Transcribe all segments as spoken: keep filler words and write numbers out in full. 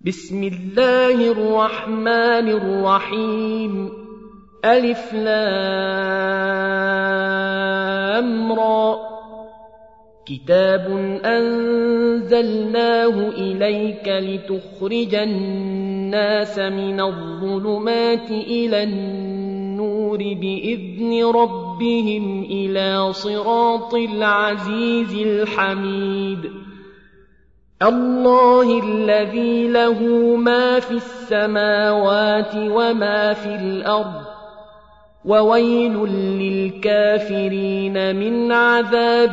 بسم الله الرحمن الرحيم ألف لام را كتاب أنزلناه إليك لتخرج الناس من الظلمات إلى النور بإذن ربهم إلى صراط العزيز الحميد الله الذي له ما في السماوات وما في الأرض وويل للكافرين من عذاب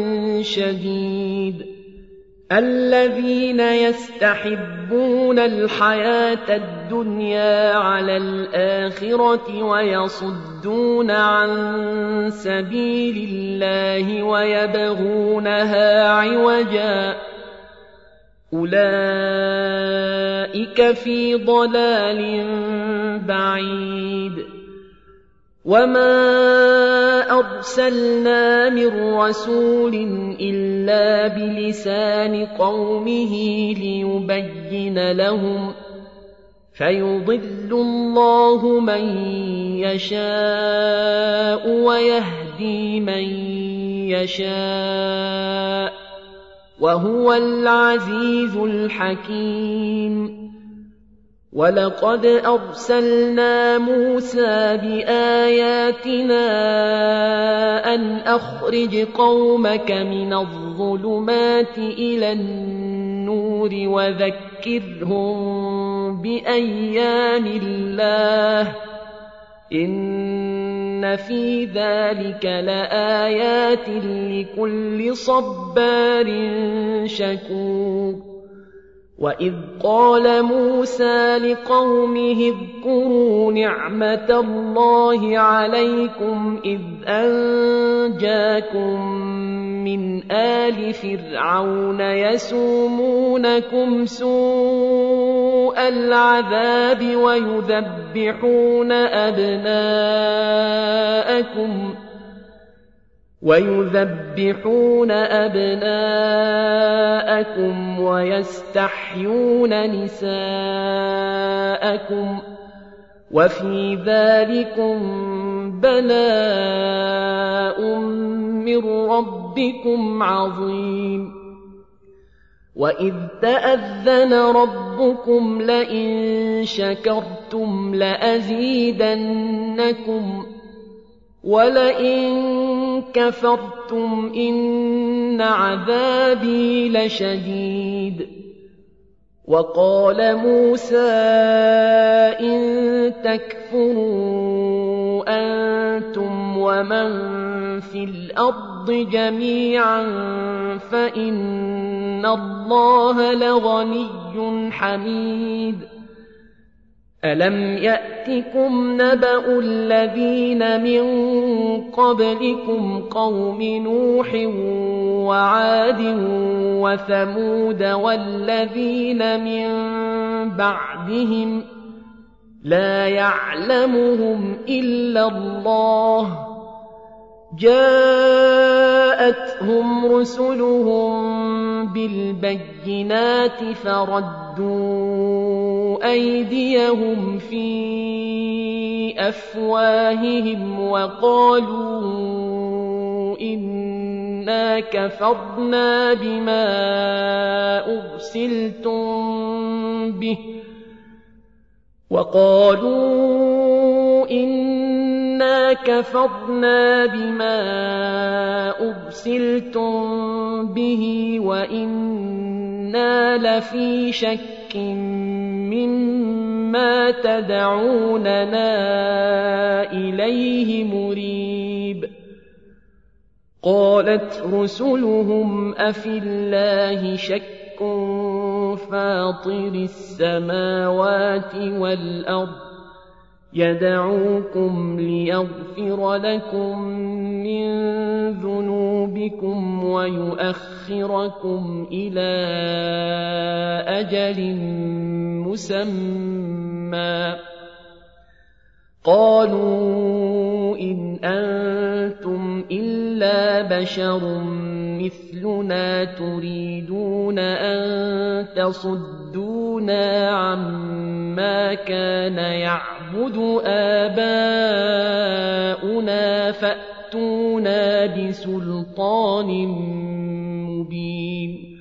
شديد الذين يستحبون الحياة الدنيا على الآخرة ويصدون عن سبيل الله ويبغونها عوجا أولئك في ضلال بعيد وما أرسلنا من رسول إلا بلسان قومه ليبين لهم فيضل الله من يشاء ويهدي من يشاء وهو العزيز الحكيم ولقد أرسلنا موسى بآياتنا أن أخرج قومك من الظلمات إلى النور وذكرهم بأيام الله إن في ذلك لآيات لكل صبار شكور وإذ قال موسى لقومه اذكروا نعمة الله عليكم إذ أنجاكم من آل فرعون يسومونكم سوء العذاب ويذبحون أبناءكم ويذبحون أبناءكم ويستحيون نساءكم وفي ذلكم بلاء من ربكم عظيم وإذ تأذن ربكم لئن شكرتم لأزيدنكم ولئن كفرتم إن عذابي لشديد وقال موسى إن تكفروا أنتم ومن في الأرض جميعا فإن الله لغني حميد ألم يأتكم نبأ الذين من قبلكم قوم نوح وعاد وثمود والذين من بعدهم لا يعلمهم إلا الله جاءتهم رسلهم بالبينات فردوا أيديهم في أفواههم وقالوا إنا كفرنا بما أرسلتم به وقالوا إنا كفرنا بما أرسلتم به وإنا لفي شك مما تدعوننا إليه مريب قالت رسلهم أفي الله شك فاطر السماوات والأرض يدعوكم ليغفر لكم من ذنوبكم ويؤخركم إلى أجل مسمى قالوا إن أنتم إلا إلا بشر مثلنا تريدون أن تصدونا عما كان يعبد آباؤنا فأتونا بسلطان مبين.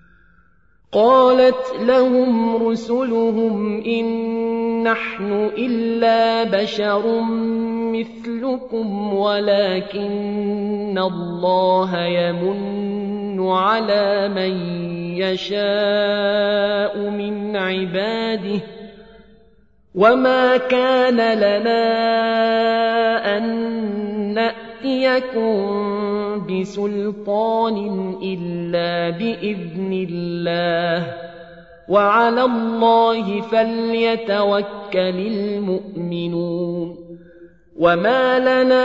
قالت لهم رسلهم إن نحن إلا بشر مثلكم ولكن الله يمن على من يشاء من عباده وما كان لنا أن نأتيكم بسلطان إلا بإذن الله وعلى الله فليتوكل المؤمنون. وما لنا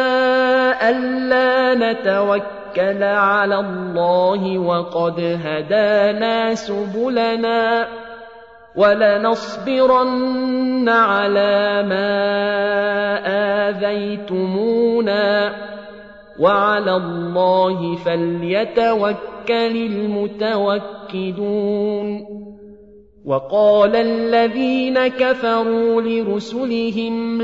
ألا نتوكل على الله وقد هدانا سبلنا ولنصبرن على ما آذيتمونا وعلى الله فليتوكل المتوكلون. وقال الذين كفروا لرسلهم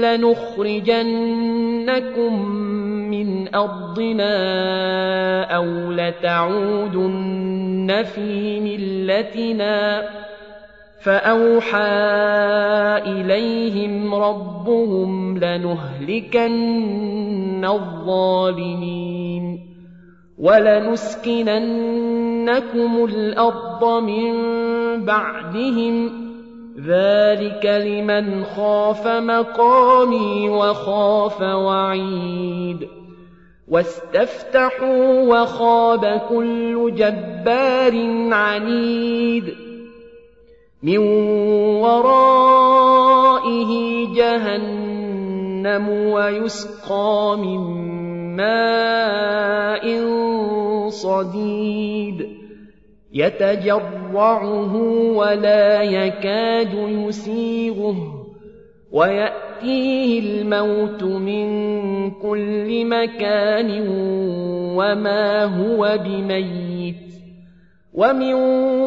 لنخرجنكم من أرضنا أو لتعودن في ملتنا فأوحى إليهم ربهم لنهلكن الظالمين ولنسكننكم الأرض من بعدهم ذلك لمن خاف مقامي وخاف وعيد. واستفتحوا وخاب كل جبار عنيد من ورائه جهنم ويسقى من ماء صديد يتجرعه ولا يكاد يسيغه ويأتيه الموت من كل مكان وما هو بميت ومن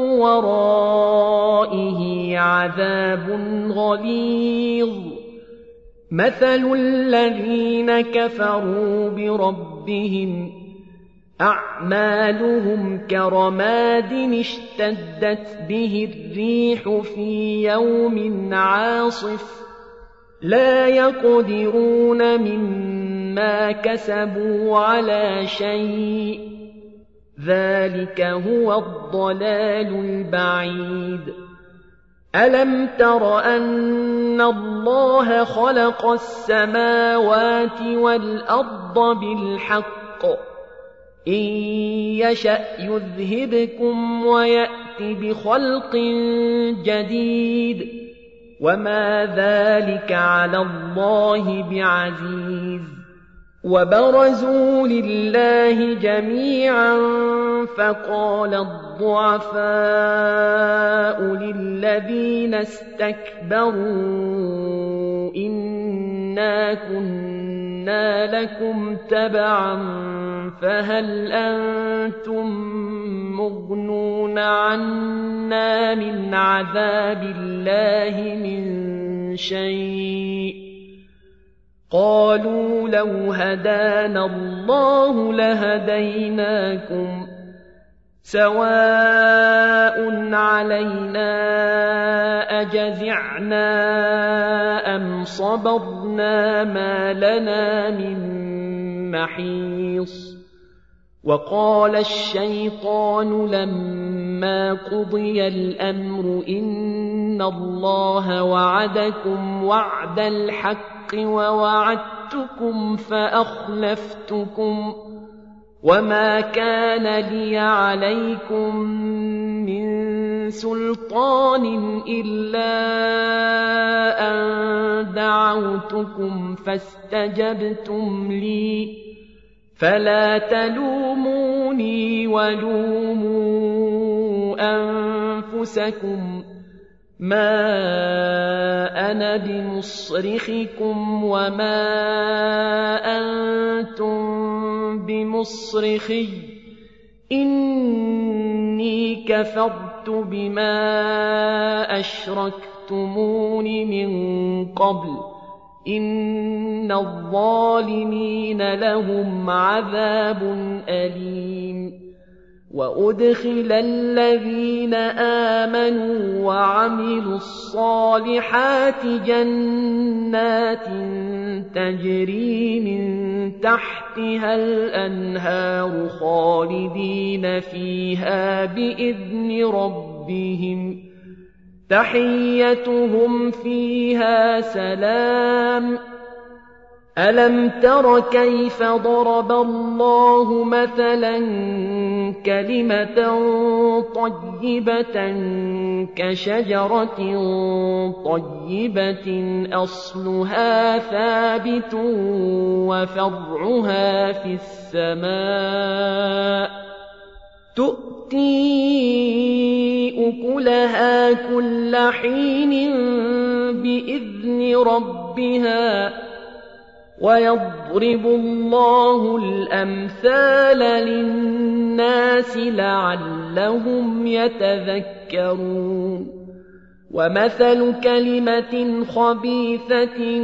ورائه عذاب غليظ. مثل الذين كفروا بربهم أعمالهم كرماد اشتدت به الريح في يوم عاصف لا يقدرون مما كسبوا على شيء ذلك هو الضلال البعيد. ألم تر أن الله خلق السماوات والأرض بالحق إن يشأ يذهبكم ويأت بخلق جديد وما ذلك على الله بعزيز. وبرزوا لله جميعا فقال الضعفاء للذين استكبروا إنا كنا لكم تبعا فهل أنتم مغنون عنا من عذاب الله من شيء قالوا لو هدانا الله لهديناكم سواء علينا أجزعنا أم صبرنا ما لنا من محيص. وقال الشيطان لما قضي الأمر إن الله وعدكم وعد الحق ووعدتكم فأخلفتكم وما كان لي عليكم من سلطان إلا أن دعوتكم فاستجبتم لي فلا تلوموني ولوموا أنفسكم ما أنا بمصرخكم وما أنتم بمصرخي إني كفرت بما أشركتمون من قبل إن الظالمين لهم عذاب أليم وأدخل الذين آمنوا وعملوا الصالحات جنات تجري من تحتها الأنهار خالدين فيها بإذن ربهم تحيتهم فيها سلام ألم تر كيف ضرب الله مثلا كلمة طيبة كشجرة طيبة أصلها ثابت وفرعها في السماء تؤتي أكلها كل حين بإذن ربها ويضرب الله الأمثال للناس لعلهم يتذكرون ومثل كلمة خبيثة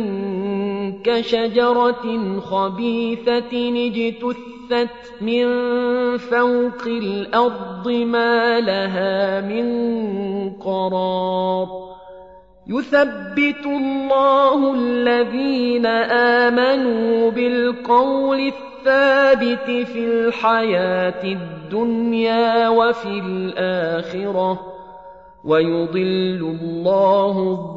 كشجرة خبيثة اجتثت من فوق الأرض ما لها من قرار يثبت الله الذين آمنوا بالقول الثابت في الحياة الدنيا وفي الآخرة ويضل الله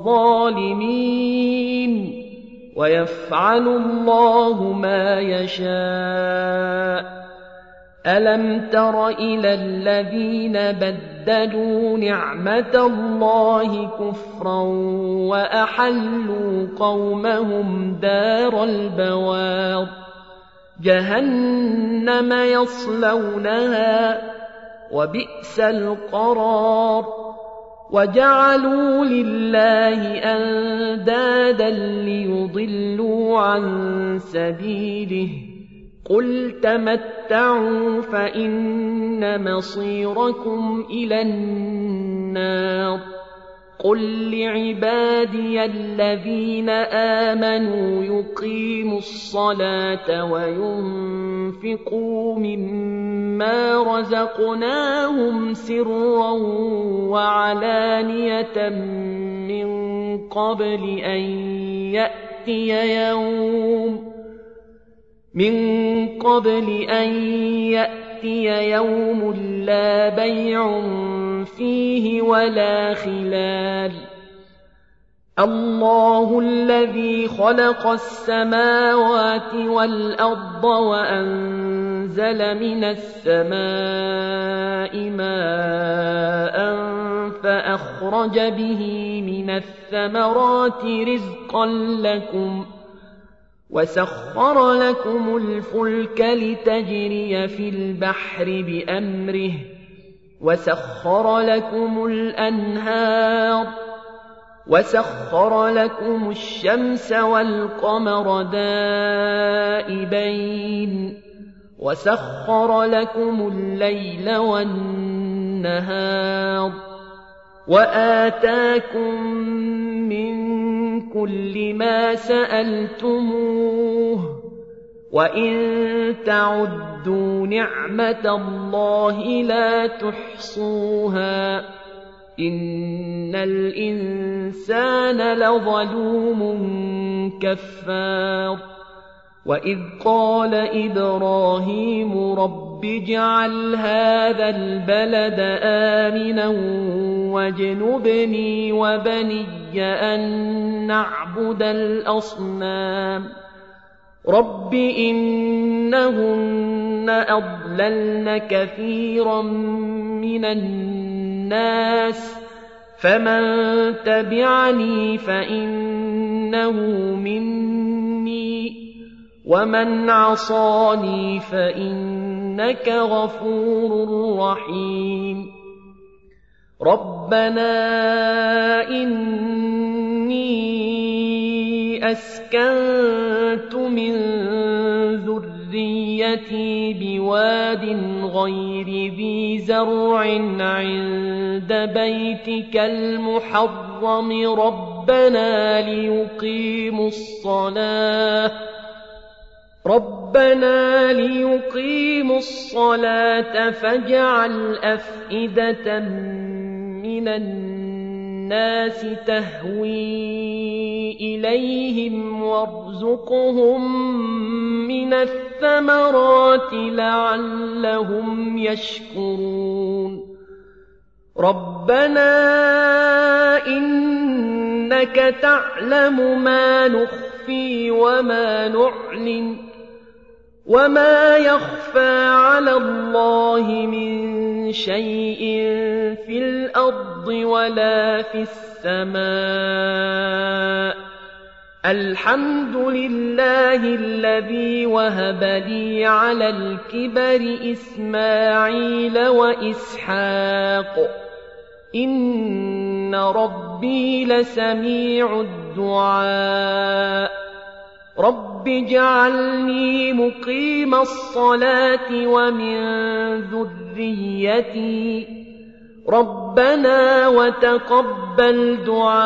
الظالمين ويفعل الله ما يشاء ألم تر إلى الذين بدلوا نعمة الله كفرا وأحلوا قومهم دار البوار جهنم يصلونها وبئس القرار وجعلوا لله أندادا ليضلوا عن سبيله قل تمتعوا فإن مصيركم إلى النار قل لعبادي الذين آمنوا يقيموا الصلاة وينفقوا مما رزقناهم سرا وعلانية من قبل أن يأتي يوم من قبل أن يأتي يوم لا بيع فيه ولا خلال الله الذي خلق السماوات والأرض وأنزل من السماء ماء فأخرج به من الثمرات رزقا لكم وسخر لكم الفلك لتجري في البحر بأمره وسخر لكم الأنهار وسخر لكم الشمس والقمر دائبين وسخر لكم الليل والنهار وآتاكم من كل ما سألتموه وإن تعدوا نعمة الله لا تحصوها إن الإنسان لظلوم كفار وإذ قال إبراهيم رب اجعل هذا البلد آمنا واجنبني وبني أن نعبد الأصنام رب إنهن أضللن كثيرا من الناس فمن تبعني فإنه مني ومن عصاني فإنك غفور رحيم ربنا إني أسكنت من ذريتي ذريتي بواد غير ذي زرع عند بيتك المحرم ربنا ليقيموا الصلاة ربنا ليقيموا الصلاة فاجعل أفئدة من الناس تهوي إليهم وارزقهم من الثمرات لعلهم يشكرون ربنا إنك تعلم ما نخفي وما نعلن وما يخفى على الله من شيء في الأرض ولا في السماء الحمد لله الذي وهب لي على الكبر إسماعيل وإسحاق إن ربي لسميع الدعاء رب اجعلني مقيم الصلاة ومن ذريتي ربنا وتقبل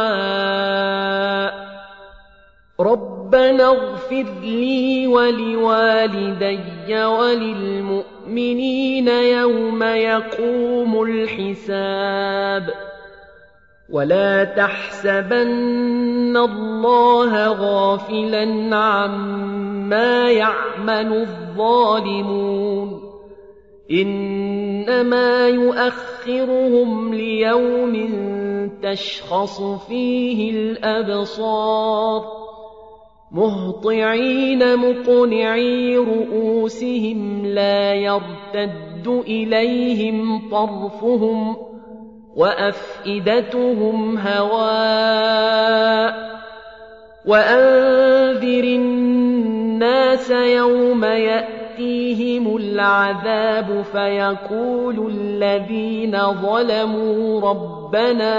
دعاء ربنا اغفر لي ولوالدي وللمؤمنين يوم يقوم الحساب ولا تحسبن الله غافلا عما يعمل الظالمون إنما يؤخرهم ليوم تشخص فيه الأبصار مهطعين مقنعي رؤوسهم لا يرتد إليهم طرفهم وأفئدتهم هواء وأنذر الناس يوم يأتيهم العذاب فيقول الذين ظلموا ربنا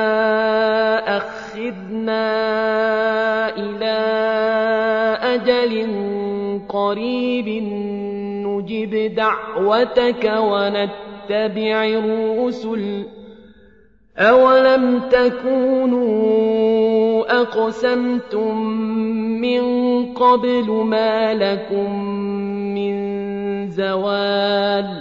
أخذنا إلى أجل قريب نجب دعوتك ونتبع الرسل أولم تكونوا أقسمتم من قبل ما لكم من زوال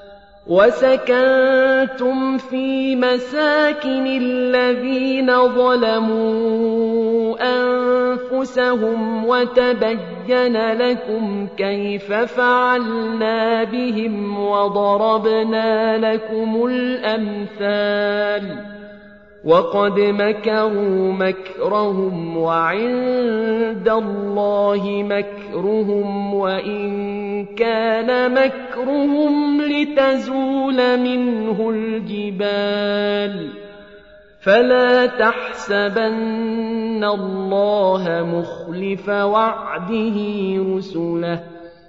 وسكنتم في مساكن الذين ظلموا أنفسهم وتبين لكم كيف فعلنا بهم وضربنا لكم الأمثال وقد مكروا مكرهم وعند الله مكرهم وإن كان مكرهم لتزول منه الجبال فلا تحسبن الله مخلف وعده رسله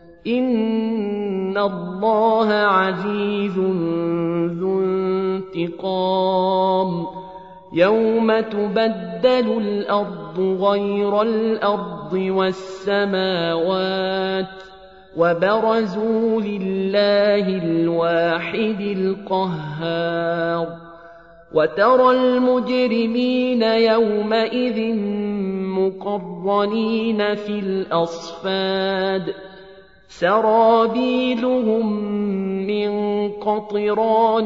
إن الله عزيز ذو انتقام يوم تبدل الأرض غير الأرض والسماوات وبرزوا لله الواحد القهار وترى المجرمين يومئذ مقرنين في الأصفاد سرابيلهم من قطران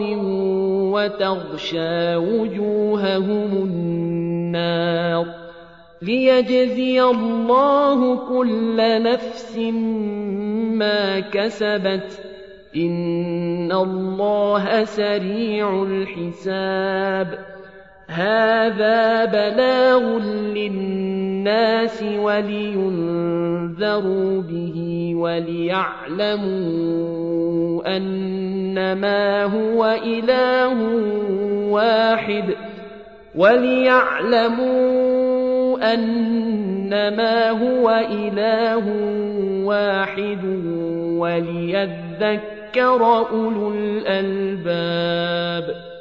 وتغشى وجوههم النار ليجزي الله كل نفس ما كسبت إن الله سريع الحساب هذا بلاغ للناس ولينذروا به وليعلموا أنما هو إله واحد وليعلموا أنما هو إله واحد وليذكر أولو الألباب